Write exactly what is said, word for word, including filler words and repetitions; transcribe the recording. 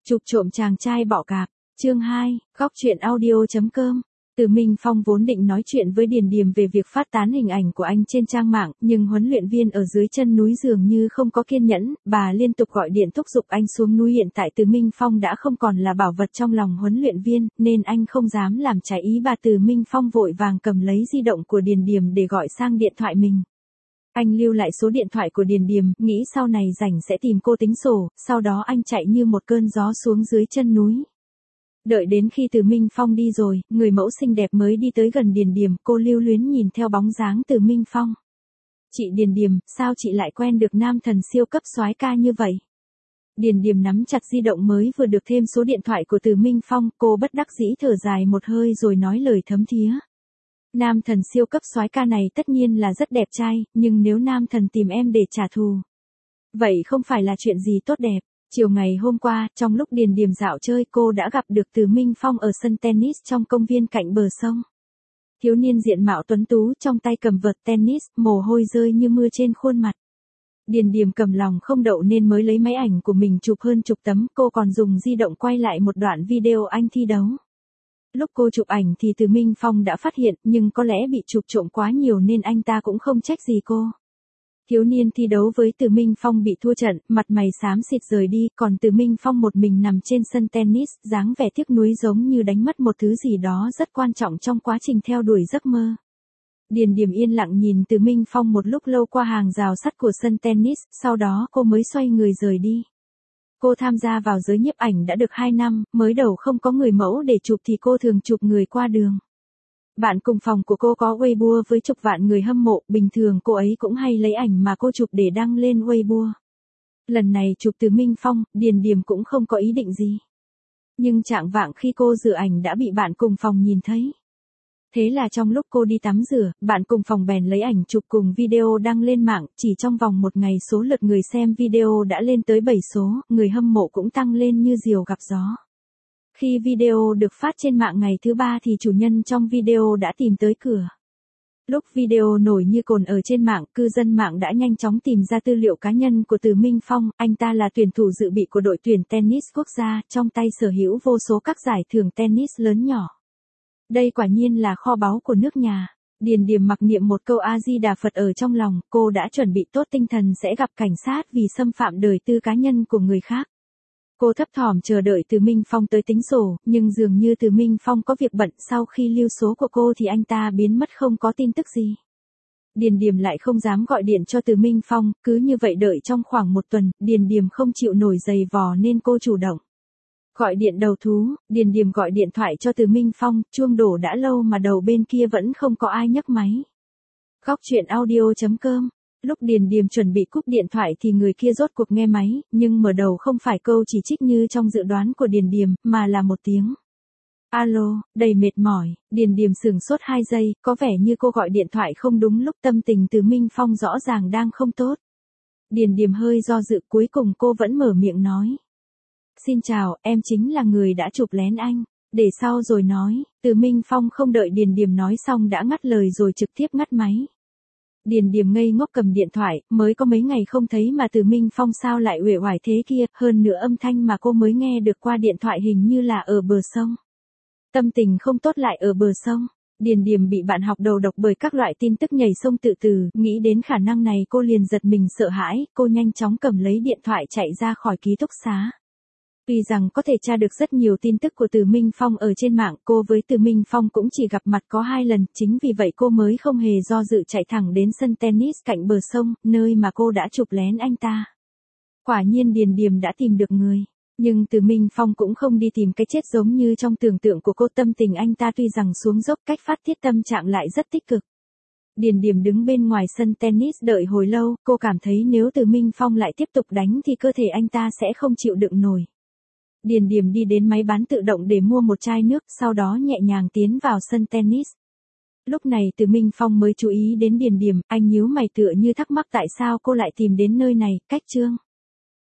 Chụp trộm chàng trai bọ cạp, chương hai, góc truyện audio chấm com. Từ Minh Phong vốn định nói chuyện với Điền Điềm về việc phát tán hình ảnh của anh trên trang mạng, nhưng huấn luyện viên ở dưới chân núi dường như không có kiên nhẫn, bà liên tục gọi điện thúc giục anh xuống núi. Hiện tại Từ Minh Phong đã không còn là bảo vật trong lòng huấn luyện viên, nên anh không dám làm trái ý bà. Từ Minh Phong vội vàng cầm lấy di động của Điền Điềm để gọi sang điện thoại mình. Anh lưu lại số điện thoại của Điền Điềm, nghĩ sau này rảnh sẽ tìm cô tính sổ, sau đó anh chạy như một cơn gió xuống dưới chân núi. Đợi đến khi Từ Minh Phong đi rồi, người mẫu xinh đẹp mới đi tới gần Điền Điềm, cô lưu luyến nhìn theo bóng dáng Từ Minh Phong. Chị Điền Điềm, sao chị lại quen được nam thần siêu cấp soái ca như vậy? Điền Điềm nắm chặt di động mới vừa được thêm số điện thoại của Từ Minh Phong, cô bất đắc dĩ thở dài một hơi rồi nói lời thấm thía. Nam thần siêu cấp soái ca này tất nhiên là rất đẹp trai, nhưng nếu nam thần tìm em để trả thù, vậy không phải là chuyện gì tốt đẹp. Chiều ngày hôm qua, trong lúc Điền Điềm dạo chơi, cô đã gặp được Từ Minh Phong ở sân tennis trong công viên cạnh bờ sông. Thiếu niên diện mạo tuấn tú, trong tay cầm vợt tennis, mồ hôi rơi như mưa trên khuôn mặt. Điền Điềm cầm lòng không đậu nên mới lấy máy ảnh của mình chụp hơn chục tấm, cô còn dùng di động quay lại một đoạn video anh thi đấu. Lúc cô chụp ảnh thì Từ Minh Phong đã phát hiện, nhưng có lẽ bị chụp trộm quá nhiều nên anh ta cũng không trách gì cô. Thiếu niên thi đấu với Từ Minh Phong bị thua trận, mặt mày xám xịt rời đi, còn Từ Minh Phong một mình nằm trên sân tennis, dáng vẻ tiếc nuối giống như đánh mất một thứ gì đó rất quan trọng trong quá trình theo đuổi giấc mơ. Điền Điềm yên lặng nhìn Từ Minh Phong một lúc lâu qua hàng rào sắt của sân tennis, sau đó cô mới xoay người rời đi. Cô tham gia vào giới nhiếp ảnh đã được hai năm, mới đầu không có người mẫu để chụp thì cô thường chụp người qua đường. Bạn cùng phòng của cô có Weibo với chục vạn người hâm mộ, bình thường cô ấy cũng hay lấy ảnh mà cô chụp để đăng lên Weibo. Lần này chụp Từ Minh Phong, Điền Điềm cũng không có ý định gì. Nhưng chạng vạng khi cô rửa ảnh đã bị bạn cùng phòng nhìn thấy. Thế là trong lúc cô đi tắm rửa, bạn cùng phòng bèn lấy ảnh chụp cùng video đăng lên mạng, chỉ trong vòng một ngày số lượt người xem video đã lên tới bảy số, người hâm mộ cũng tăng lên như diều gặp gió. Khi video được phát trên mạng ngày thứ ba thì chủ nhân trong video đã tìm tới cửa. Lúc video nổi như cồn ở trên mạng, cư dân mạng đã nhanh chóng tìm ra tư liệu cá nhân của Từ Minh Phong, anh ta là tuyển thủ dự bị của đội tuyển tennis quốc gia, trong tay sở hữu vô số các giải thưởng tennis lớn nhỏ. Đây quả nhiên là kho báu của nước nhà. Điền Điềm mặc niệm một câu A Di Đà Phật ở trong lòng, cô đã chuẩn bị tốt tinh thần sẽ gặp cảnh sát vì xâm phạm đời tư cá nhân của người khác. Cô thấp thỏm chờ đợi Từ Minh Phong tới tính sổ, nhưng dường như Từ Minh Phong có việc bận, sau khi lưu số của cô thì anh ta biến mất không có tin tức gì. Điền Điềm lại không dám gọi điện cho Từ Minh Phong, cứ như vậy đợi trong khoảng một tuần, Điền Điềm không chịu nổi giày vò nên cô chủ động gọi điện đầu thú. Điền Điềm gọi điện thoại cho Từ Minh Phong, chuông đổ đã lâu mà đầu bên kia vẫn không có ai nhấc máy. Góc truyện audio chấm com. Lúc Điền Điềm chuẩn bị cúp điện thoại thì người kia rốt cuộc nghe máy, nhưng mở đầu không phải câu chỉ trích như trong dự đoán của Điền Điềm, mà là một tiếng alo, đầy mệt mỏi. Điền Điềm sửng sốt hai giây, có vẻ như cô gọi điện thoại không đúng lúc, tâm tình Từ Minh Phong rõ ràng đang không tốt. Điền Điềm hơi do dự, cuối cùng cô vẫn mở miệng nói. Xin chào, em chính là người đã chụp lén anh, để sau rồi nói. Từ Minh Phong không đợi Điền Điềm nói xong đã ngắt lời rồi trực tiếp ngắt máy. Điền Điềm ngây ngốc cầm điện thoại, mới có mấy ngày không thấy mà Từ Minh Phong sao lại uể oải thế kia, hơn nữa âm thanh mà cô mới nghe được qua điện thoại hình như là ở bờ sông. Tâm tình không tốt lại ở bờ sông. Điền Điềm bị bạn học đầu độc bởi các loại tin tức nhảy sông tự tử, nghĩ đến khả năng này cô liền giật mình sợ hãi, cô nhanh chóng cầm lấy điện thoại chạy ra khỏi ký túc xá. Tuy rằng có thể tra được rất nhiều tin tức của Từ Minh Phong ở trên mạng, cô với Từ Minh Phong cũng chỉ gặp mặt có hai lần, chính vì vậy cô mới không hề do dự chạy thẳng đến sân tennis cạnh bờ sông, nơi mà cô đã chụp lén anh ta. Quả nhiên Điền Điềm đã tìm được người. Nhưng Từ Minh Phong cũng không đi tìm cái chết giống như trong tưởng tượng của cô, tâm tình anh ta tuy rằng xuống dốc, cách phát tiết tâm trạng lại rất tích cực. Điền Điềm đứng bên ngoài sân tennis đợi hồi lâu, cô cảm thấy nếu Từ Minh Phong lại tiếp tục đánh thì cơ thể anh ta sẽ không chịu đựng nổi. Điền Điềm đi đến máy bán tự động để mua một chai nước, sau đó nhẹ nhàng tiến vào sân tennis. Lúc này Từ Minh Phong mới chú ý đến Điền Điềm, anh nhíu mày tựa như thắc mắc tại sao cô lại tìm đến nơi này. Cách chương